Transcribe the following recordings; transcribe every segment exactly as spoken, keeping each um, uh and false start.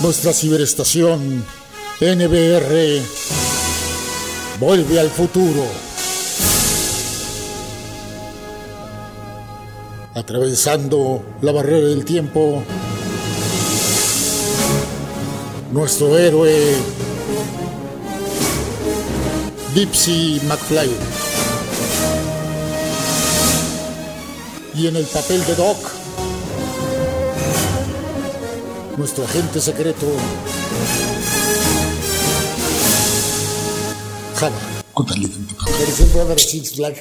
Nuestra ciberestación N B R vuelve al futuro. Atravesando la barrera del tiempo, nuestro héroe Dipsy McFly. Y en el papel de Doc, nuestro agente secreto Java. Cótale tanto, cabrón. Parece un brother Six Flag.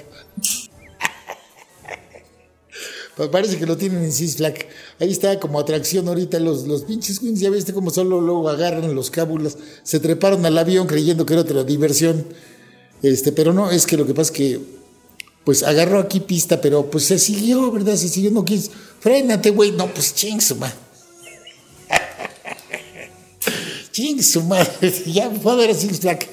Parece que lo tienen en Six Flag. Ahí está como atracción ahorita los, los pinches queens. Ya viste como solo luego agarran los cábulas. Se treparon al avión creyendo que era otra diversión. Este, pero no, es que lo que pasa es que pues agarró aquí pista, pero pues se siguió, ¿verdad? Se siguió, no quieres. Frénate, güey. No, pues ching su madre. Ching su madre. Ya fue a ver a Six Flag.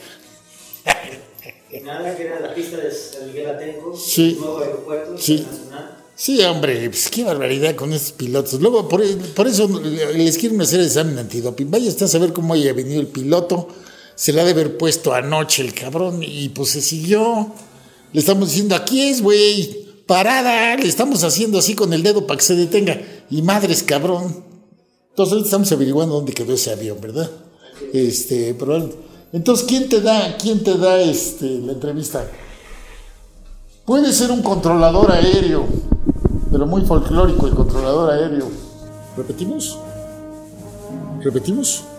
Nada, que era la pista de San Miguel Atenco, Sí. el nuevo aeropuerto Sí. internacional. Sí, hombre, pues qué barbaridad con estos pilotos. Luego, por, por eso les quieren hacer el examen antidoping. Vaya usted a saber cómo haya venido el piloto. Se la ha de haber puesto anoche el cabrón y pues se siguió. Le estamos diciendo, aquí es, güey, parada. Le estamos haciendo así con el dedo para que se detenga. Y madres, cabrón. Entonces ahorita estamos averiguando dónde quedó ese avión, ¿verdad? Este, probablemente. Entonces, ¿quién te da, quién te da este, la entrevista? Puede ser un controlador aéreo, pero muy folclórico el controlador aéreo. ¿Repetimos? ¿Repetimos?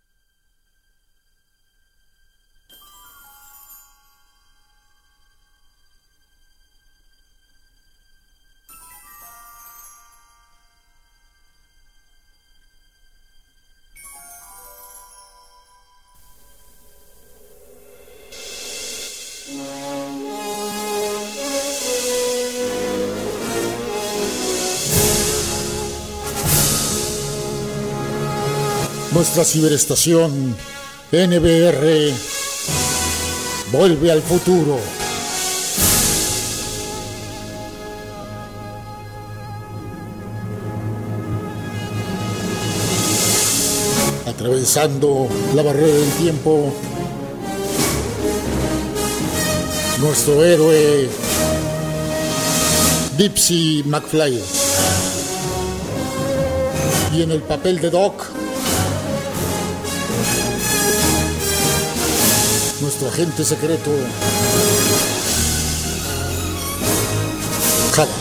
Nuestra ciberestación N B R vuelve al futuro. Atravesando la barrera del tiempo, nuestro héroe Dipsy McFly. Y en el papel de Doc, nuestro agente secreto Java.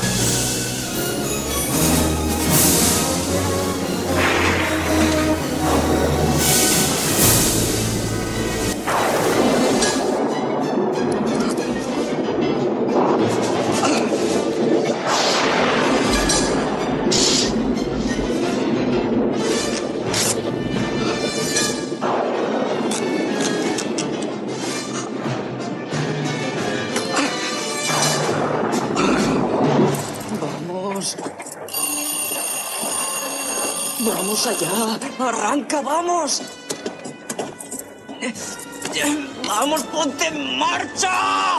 ¡Vamos allá! ¡Arranca, vamos! ¡Vamos, ponte en marcha!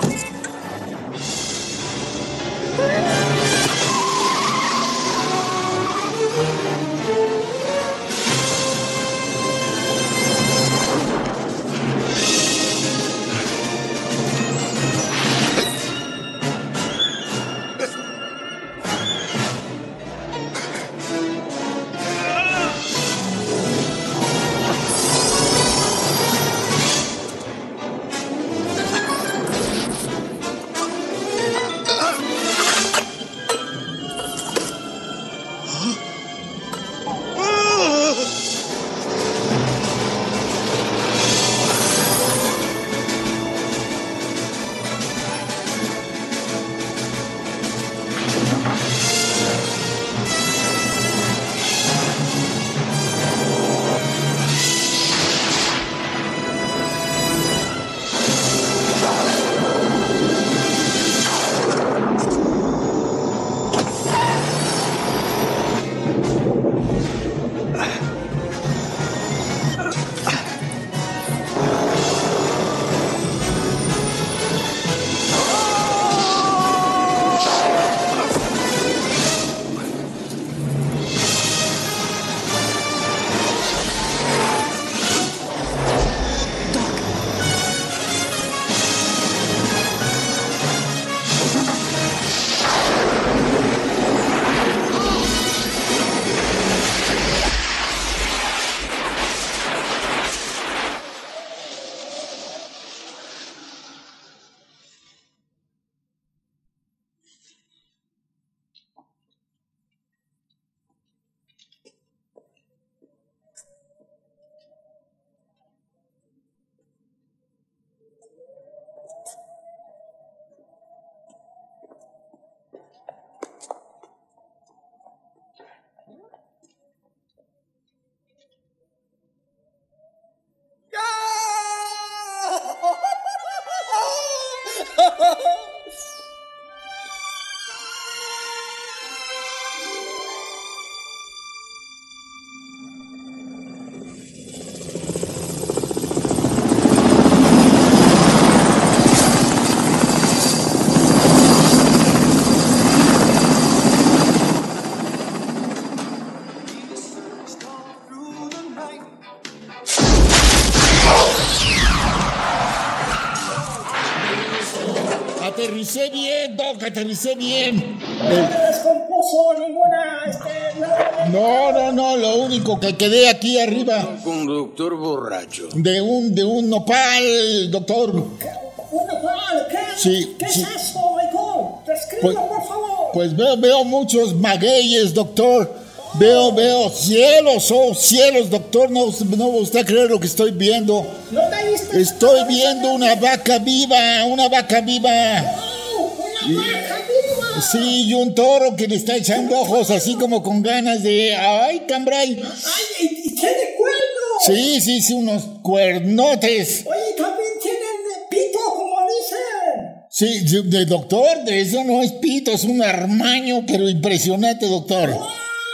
aterricé bien, Doc, aterricé bien. No me descompuso ninguna, este... nada de- No, no, no, lo único que quedé aquí arriba Conductor borracho. de un, de un nopal, doctor. ¿Una cual? ¿Qué? Sí, ¿Qué sí. es eso, Michael? Describe, Pues- por favor. Pues veo, veo muchos magueyes, doctor. Veo, veo cielos, oh, cielos, doctor. No, no usted cree lo que estoy viendo. ¿No me diste- Estoy viendo una vaca viva, una vaca viva. ¡Oh, una vaca viva! Sí, y un toro que le está echando ojos así como con ganas de... ¡Ay, cambray! ¡Ay, y, y tiene cuernos! Sí, sí, sí, unos cuernotes. Oye, también tienen pito, como dicen. Sí, de, de doctor, de eso no es pito, es un armaño, pero impresionante, doctor. ¡Wow!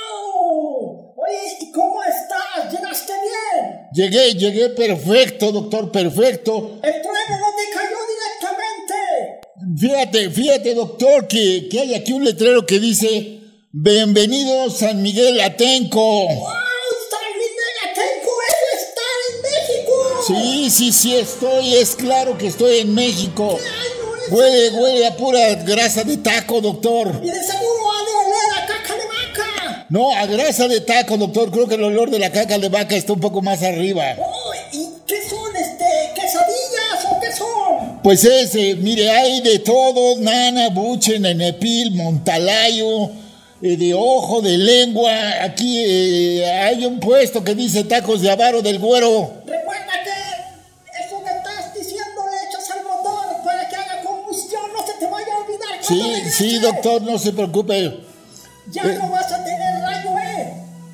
Oye, ¿y cómo estás? ¿Llegaste bien? Llegué, llegué perfecto, doctor, perfecto. ¿El trueno no te cayó directamente? Fíjate, fíjate, doctor, que, que hay aquí un letrero que dice: Bienvenido San Miguel Atenco. ¡Wow! ¡San Miguel Atenco! ¡Eso está en México! Sí, sí, sí, estoy, es claro que estoy en México. ¡Ay, no es- Huele, huele a pura grasa de taco, doctor. Y de seguro ha de oler a caca de vaca. No, a grasa de taco, doctor. Creo que el olor de la caca de vaca está un poco más arriba. Oh, ¿y qué son, este, quesadillas o qué son? Pues ese, mire, hay de todo: nana, buche, nenepil, montalayo, eh, de ojo, de lengua. Aquí eh, hay un puesto que dice tacos de avaro del güero. Recuerda que eso que estás diciendo le echas al motor para que haga combustión, no se te vaya a olvidar. Sí, cuando regrese. sí, doctor, no se preocupe. Ya Eh. no vas a tener rayo E.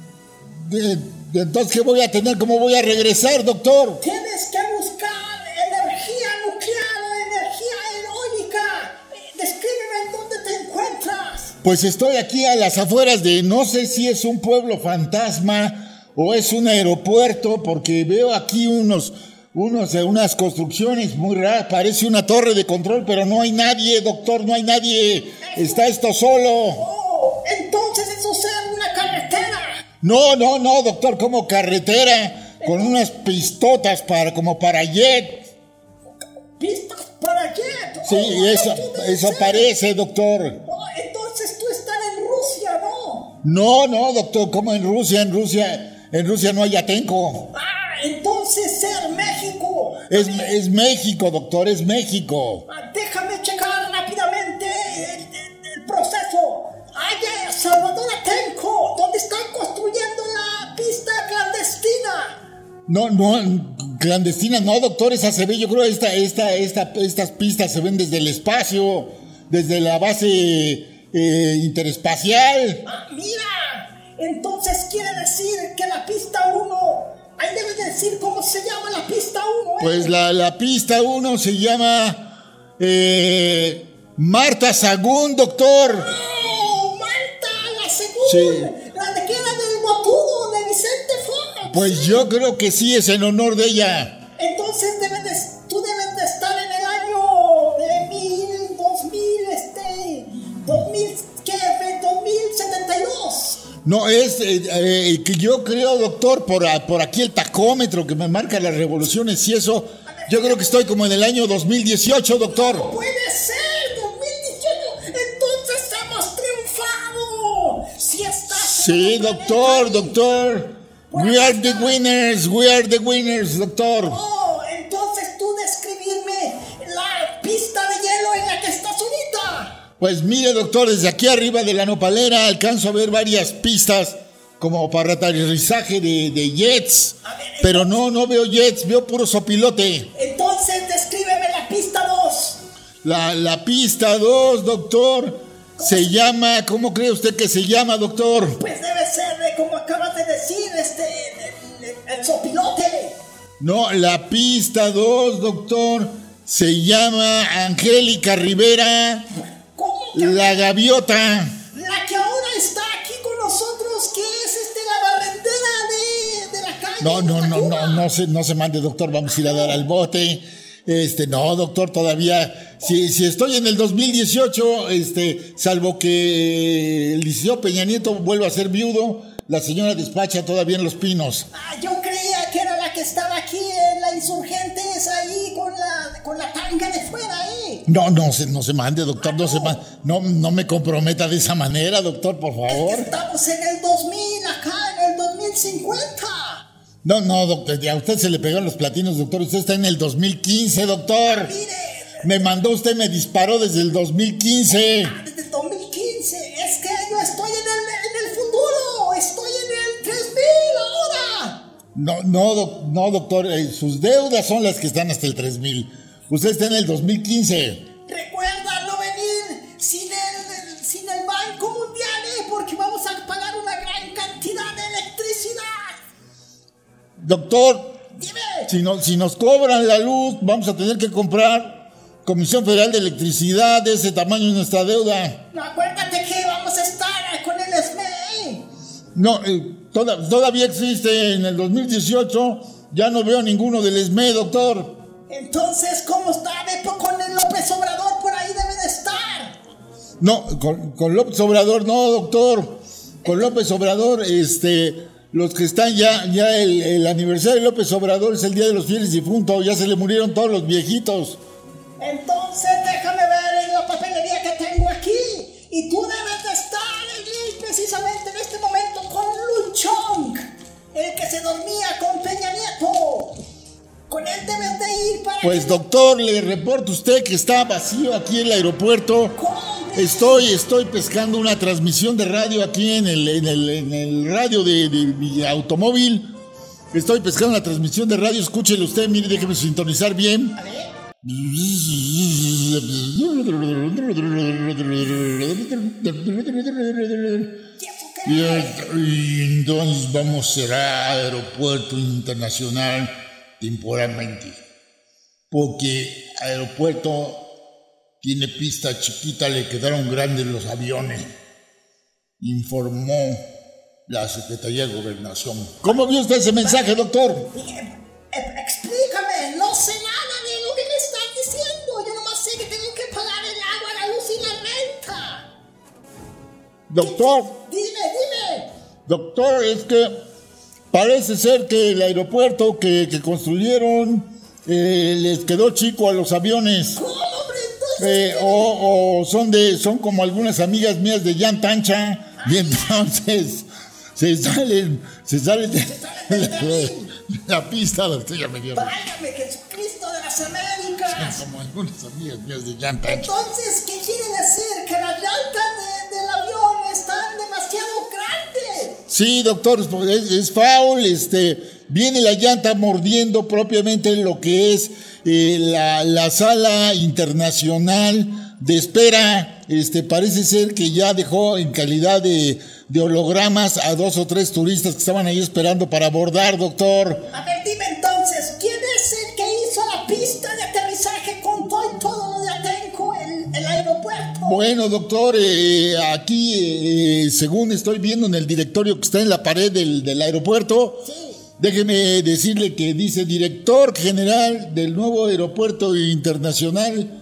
Eh, Entonces, ¿qué voy a tener? ¿Cómo voy a regresar, doctor? Tienes que buscar energía nuclear o energía eólica. Eh, Descríbeme en dónde te encuentras. Pues estoy aquí a las afueras de, no sé si es un pueblo fantasma o es un aeropuerto, porque veo aquí unos, unos, eh, unas construcciones muy raras. Parece una torre de control, pero no hay nadie, doctor, no hay nadie. Está esto solo. Oh, entonces eso sea una carretera. No, no, no, doctor, como carretera, con unas pistotas para, como para jet. Pistas para jet. Sí, Oh, eso, esto debe eso ser. parece, doctor. Oh, entonces tú estás en Rusia, ¿no? No, no, doctor, como en Rusia, en Rusia, en Rusia no hay Atenco. Ah, entonces ser México. Es, es México, doctor, es México. Ah, déjame checar rápidamente el, el- el proceso. Hay Salvador Atenco, donde están construyendo la pista clandestina. No, no, clandestina, no, doctor, esa se ve, yo creo, esta, esta, esta, estas pistas se ven desde el espacio, desde la base eh, interespacial. Ah, mira, entonces quiere decir que la pista uno, ahí debe decir cómo se llama la pista uno. ¿eh? Pues la, la pista uno se llama eh, Marta Sagún, doctor. ¡Oh, Marta, la segunda! Sí. La de que era del botudo de Vicente Fox. Pues yo creo que sí es en honor de ella. Entonces debes de, tú debes de estar en el año de mil, dos mil, este, dos mil, ¿qué? dos mil setenta y dos. No, es eh, eh, que yo creo, doctor, por, a- por aquí el tacómetro que me marca las revoluciones y eso, yo creo que estoy como en el año dos mil dieciocho, doctor. Puede ser, dos mil dieciocho. Entonces hemos triunfado. Si estás. Sí, en otro doctor, planeta, doctor. We are the winners, we are the winners, doctor. Oh, entonces tú describirme la pista de hielo en la que estás ahorita. Pues mire, doctor, desde aquí arriba de la nopalera alcanzo a ver varias pistas como para aterrizaje de, de jets. A ver, Pero no, no veo jets, veo puro sopilote. Entonces descríbeme la pista dos. La, la pista dos, doctor, se llama, ¿cómo cree usted que se llama, doctor? Pues debe ser de como acabas de decir, este, el, el- el sopilote. No, la pista dos, doctor, se llama Angélica Rivera, ¿Cómo que la gaviota. la que ahora está aquí con nosotros, que es este la barrendera de, de la calle? No, no, no, Tacuba? no, no se, no se mande, doctor, vamos a ir a dar al bote. Este, no, doctor, todavía, si, si estoy en el dos mil dieciocho, este, salvo que el Liceo Peña Nieto vuelva a ser viudo, la señora despacha todavía en Los Pinos. Ah, yo creía que era la que estaba aquí en la Insurgentes, ahí con la, con la tanga de fuera, ahí. No, no se, no se mande, doctor, no se mande. No, no me comprometa de esa manera, doctor, por favor. Estamos en el dos mil, acá en el dos mil cincuenta. No, no, doctor, a usted se le pegaron los platinos, doctor. Usted está en el dos mil quince, doctor. Mire. Me mandó usted, me disparó desde el dos mil quince. Ah, desde el dos mil quince. Es que yo estoy en el, en el futuro. Estoy en el tres mil ahora. No, no, doc, no, doctor. Eh, sus deudas son las que están hasta el tres mil. Usted está en el dos mil quince. Recuerda no venir sin el, sin el Banco Mundial, ¿eh? Porque vamos a pagar una gran cantidad de electricidad. Doctor, dime. Si, no, si nos cobran la luz, vamos a tener que comprar Comisión Federal de Electricidad. De ese tamaño es nuestra deuda. No, acuérdate que vamos a estar con el S M E. No, eh, toda, todavía existe. En el dos mil dieciocho ya no veo ninguno del S M E, doctor. Entonces, ¿cómo está? Con el López Obrador por ahí debe de estar. No, con, con López Obrador no, doctor. Con López Obrador, este, los que están ya, ya el, el aniversario de López Obrador es el Día de los Fieles Difuntos. Ya se le murieron todos los viejitos. Entonces, déjame ver en la papelería que tengo aquí. Y tú debes de estar allí precisamente en este momento con Luchón, el que se dormía con Peña Nieto. Con él debes de ir para... Pues doctor, le reporto a usted que está vacío aquí en el aeropuerto. ¿Cómo? Estoy, estoy pescando una transmisión de radio aquí en el, en el, en el radio de, de mi automóvil. Estoy pescando una transmisión de radio, escúchele usted, mire, déjeme sintonizar bien. A ver. Y entonces vamos a ser aeropuerto internacional temporalmente, porque aeropuerto tiene pista chiquita, le quedaron grandes los aviones, informó la Secretaría de Gobernación. ¿Cómo vio usted ese mensaje, doctor? Explícame, no sé nada de lo que me estás diciendo. Yo nomás sé que tengo que pagar el agua, la luz y la renta. Doctor. Dime, dime. Doctor, es que parece ser que el aeropuerto que, que construyeron eh, les quedó chico a los aviones. ¿Cómo, hombre? Entonces, Eh, o, o son de son como algunas amigas mías de llanta ancha, y entonces se salen se salen de, de la pista, doctor, ya me dio. válgame Jesucristo de las Américas. Como algunas amigas mías de llanta ancha. Entonces, ¿qué quiere decir? Que las llantas de, del avión están demasiado grandes. Sí, doctor, es, es foul, este, viene la llanta mordiendo propiamente lo que es eh, la, la sala internacional de espera. Este, parece ser que ya dejó en calidad de, de hologramas a dos o tres turistas que estaban ahí esperando para abordar, doctor. A ver, dime entonces, ¿quién es el que hizo la pista de aterrizaje con todo y todo lo de Atenco, el, el aeropuerto? Bueno, doctor, eh, aquí, eh, según estoy viendo en el directorio que está en la pared del, del aeropuerto, Sí. déjeme decirle que dice director general del nuevo aeropuerto internacional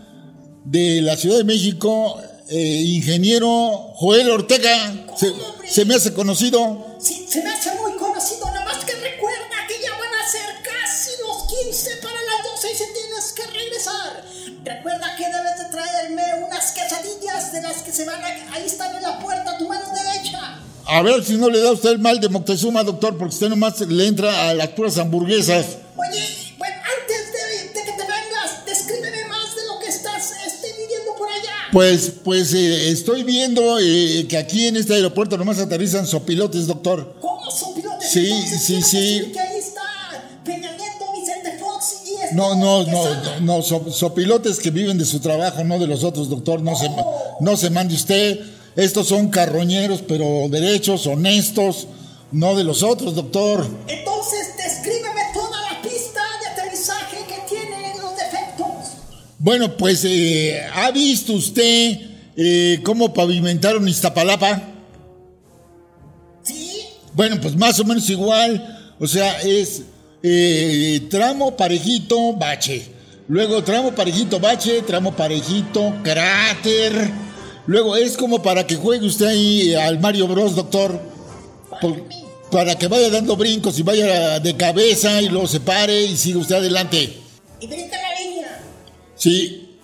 de la Ciudad de México, eh, ingeniero Joel Ortega. Se, se me hace conocido. Sí, se me hace muy conocido, nada más que recuerda que ya van a ser casi los quince para las doce y si tienes que regresar. Recuerda que debes de traerme unas quesadillas de las que se van a... Ahí están en la puerta, a tu mano derecha. A ver si no le da usted el mal de Moctezuma, doctor, porque usted nomás le entra a las puras hamburguesas. Oye, bueno, antes de, de que te vengas, descríbeme más de lo que estás este, viviendo por allá. Pues, pues eh, estoy viendo eh, que aquí en este aeropuerto nomás aterrizan sopilotes, doctor. ¿Cómo son pilotes? Sí, Entonces, sí, quiere sí. decir que ahí está Peña Nieto, Vicente Fox y este No, no, no, Quesada. no, no, so- sopilotes que viven de su trabajo, no de los otros, doctor. No se, no se mande usted. Estos son carroñeros, pero derechos, honestos, no de los otros, doctor. Entonces, descríbeme toda la pista de aterrizaje que tiene los defectos. Bueno, pues, eh, ¿ha visto usted eh, cómo pavimentaron Iztapalapa? ¿Sí? Bueno, pues más o menos igual. O sea, es eh, tramo parejito, bache. Luego tramo parejito, bache, tramo parejito, cráter. Luego es como para que juegue usted ahí al Mario Bros, doctor. Por- para que vaya dando brincos y vaya de cabeza y luego se pare y siga usted adelante. Y brinca la línea. Sí.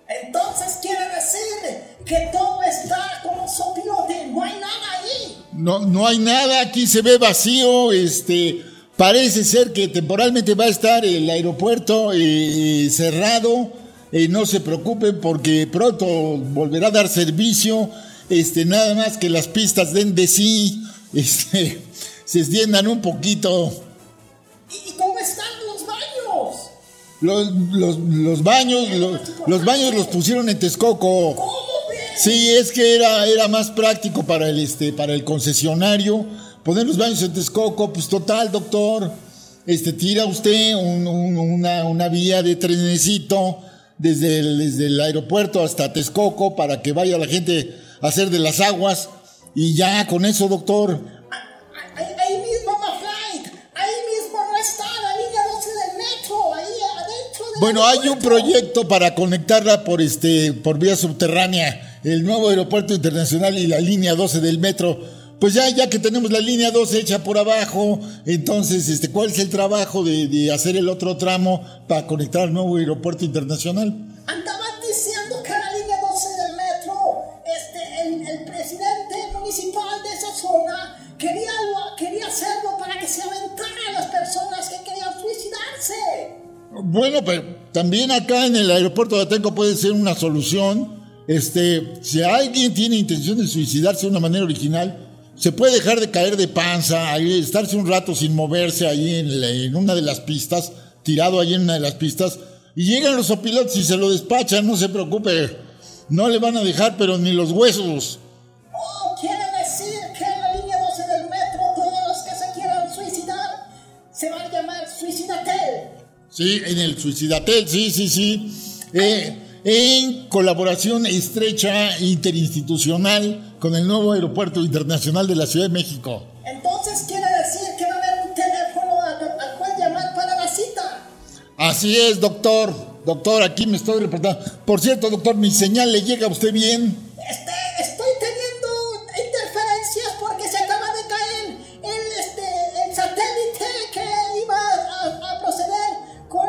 Entonces quiere decir que todo está como sopilote, no hay nada ahí. No, no hay nada, aquí se ve vacío, este, parece ser que temporalmente va a estar el aeropuerto eh, cerrado, eh, no se preocupen porque pronto volverá a dar servicio, este, nada más que las pistas den de sí, este, se extiendan un poquito. ¿Y, y cómo están los baños? Los, los, los baños, los, los baños los pusieron en Texcoco. ¿Cómo ven? Sí, es que era, era más práctico para el, este, para el concesionario poner los baños en Texcoco. Pues total, doctor, este, tira usted un, un, una, una vía de trenecito desde el, desde el aeropuerto hasta Texcoco para que vaya la gente a hacer de las aguas y ya con eso, doctor. Ahí, ahí mismo, Maflight, ahí mismo no está la línea doce del metro, ahí adentro del Bueno, hay un aeropuerto. proyecto para conectarla por este por vía subterránea, el nuevo aeropuerto internacional y la línea doce del metro. Pues ya ya que tenemos la línea doce hecha por abajo, entonces este ¿cuál es el trabajo de, de hacer el otro tramo para conectar al nuevo aeropuerto internacional? Andaban diciendo que la línea doce del metro, este, el, el presidente municipal de esa zona quería, lo- quería hacerlo para que se aventaran las personas que querían suicidarse. Bueno, pero también acá en el aeropuerto de Atenco puede ser una solución. Este, si alguien tiene intención de suicidarse de una manera original, se puede dejar de caer de panza, ahí, estarse un rato sin moverse ahí en, la- en una de las pistas, tirado ahí en una de las pistas, y llegan los opilotes y se lo despachan, no se preocupe, no le van a dejar pero ni los huesos. Oh, quiere decir que en la línea doce del metro todos los que se quieran suicidar se van a llamar Suicidatel. Sí, en el Suicidatel, sí, sí, sí. Eh, en colaboración estrecha interinstitucional con el nuevo aeropuerto internacional de la Ciudad de México. Entonces quiere decir que va a haber un teléfono al, al cual llamar para la cita. Así es, doctor. Doctor, aquí me estoy reportando. Por cierto, doctor, mi señal le llega a usted bien. Este, estoy teniendo interferencias porque se acaba de caer el, este, el satélite que iba a, a proceder con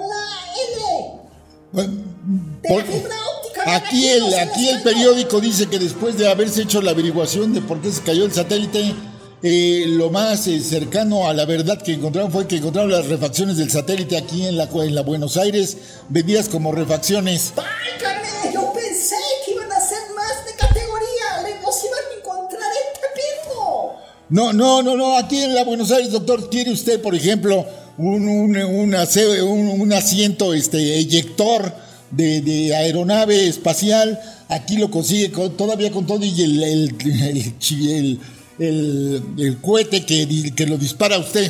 la L Bueno, de por- la fibra óptica. aquí el, aquí el periódico dice que después de haberse hecho la averiguación de por qué se cayó el satélite, eh, lo más eh, cercano a la verdad que encontraron fue que encontraron las refacciones del satélite aquí en la, en la Buenos Aires, vendidas como refacciones. ¡Válgame! Yo pensé que iban a ser más de categoría. Le- Los iban a encontrar en Pepino. No, no, no, no, aquí en la Buenos Aires, doctor, ¿quiere usted, por ejemplo, un, un, un, ase- un- un asiento este, eyector de, de aeronave espacial? Aquí lo consigue con- todavía con todo y el, el, el, chi- el, el- el cohete que, di- que lo dispara usted.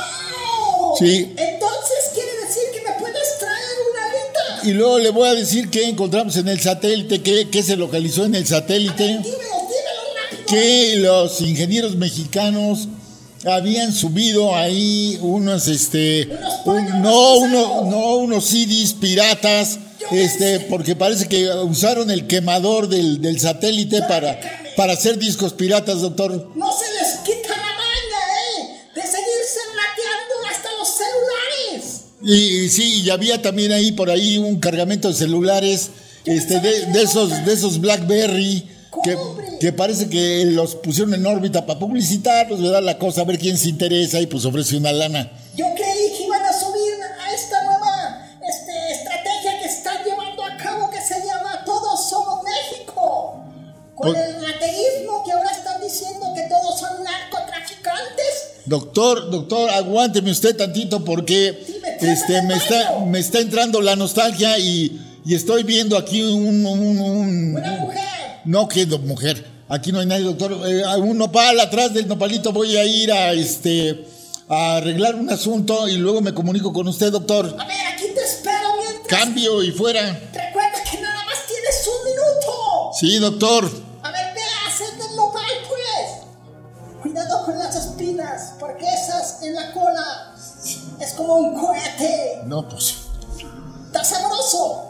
¡Wow! Sí. Entonces quiere decir que me puedes traer una alita. Y luego le voy a decir qué encontramos en el satélite, qué, qué se localizó en el satélite. Dímelo, dímelo rápido. Que los ingenieros mexicanos habían subido ahí unos este un- no uno, no unos C Ds piratas, este porque parece que usaron el quemador del, del satélite para para hacer discos piratas, doctor. No se les quita la maña, ¿eh? De seguirse rateando hasta los celulares. Y, y sí, y había también ahí por ahí un cargamento de celulares, este de, de esos de esos BlackBerry que, que parece que los pusieron en órbita para publicitarlos, ¿verdad? La cosa, a ver quién se interesa y pues ofrece una lana. Yo creí que iban a subir a esta nueva este, estrategia que están llevando a cabo que se llama Todos Somos México. Con Pues- el rateísmo que ahora están diciendo que todos son narcotraficantes. Doctor, doctor, aguánteme usted tantito porque Dime, este me está me está entrando la nostalgia y, y estoy viendo aquí un, un, un- Una mujer. no que do- mujer, aquí no hay nadie, doctor, eh, hay un nopal atrás del nopalito, voy a ir a este a arreglar un asunto y luego me comunico con usted, doctor. A ver, aquí te espero mientras. Cambio y fuera. Recuerda que nada más tienes un minuto. Sí, doctor. A ver, ve a hacer del nopal, pues. Cuidado con las espinas, porque esas en la cola es como un cohete. No, pues. Está sabroso.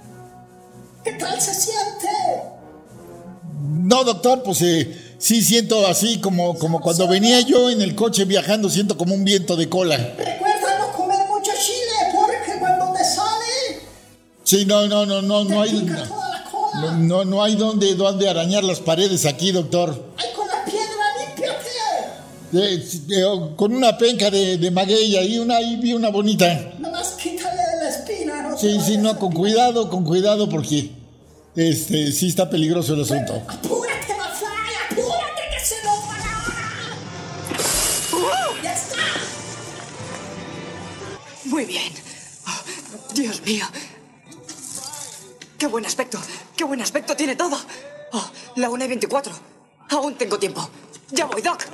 ¿Qué tal se siente? No, doctor, pues eh, sí siento así como, como cuando venía yo en el coche viajando, siento como un viento de cola. Recuerda no comer mucho chile, porque cuando te sale, Sí, no, no, no, no, no Te hay... pica toda la cola. No, no, no hay donde, donde arañar las paredes aquí, doctor. Ay, con la piedra, límpiate. Eh, eh, con una penca de, de maguey ahí, una, ahí vi una bonita. Nomás quítale de la espina, ¿no? Sí, te sí, vayas no, a con picar. cuidado, con cuidado, porque este, sí está peligroso el asunto. Apúrate, McFly, apúrate que se nos va la hora. ¡Ya está! Muy bien. Oh, Dios mío. Qué buen aspecto. Qué buen aspecto tiene todo. Oh, la una y veinticuatro. Aún tengo tiempo. Ya voy, Doc.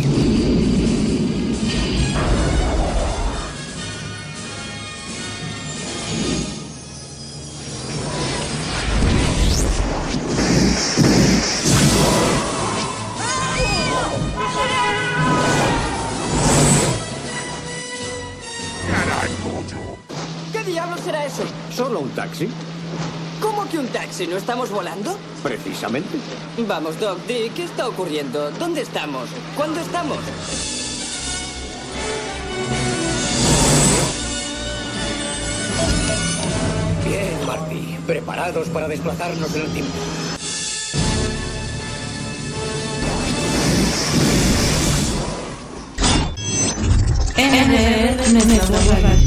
¿Qué diablos será eso? ¿Solo un taxi? ¿Cómo que un taxi? ¿No estamos volando? Precisamente. Vamos, Doc, di, ¿qué está ocurriendo? ¿Dónde estamos? ¿Cuándo estamos? Bien, Marty. Preparados para desplazarnos en el tiempo. N R N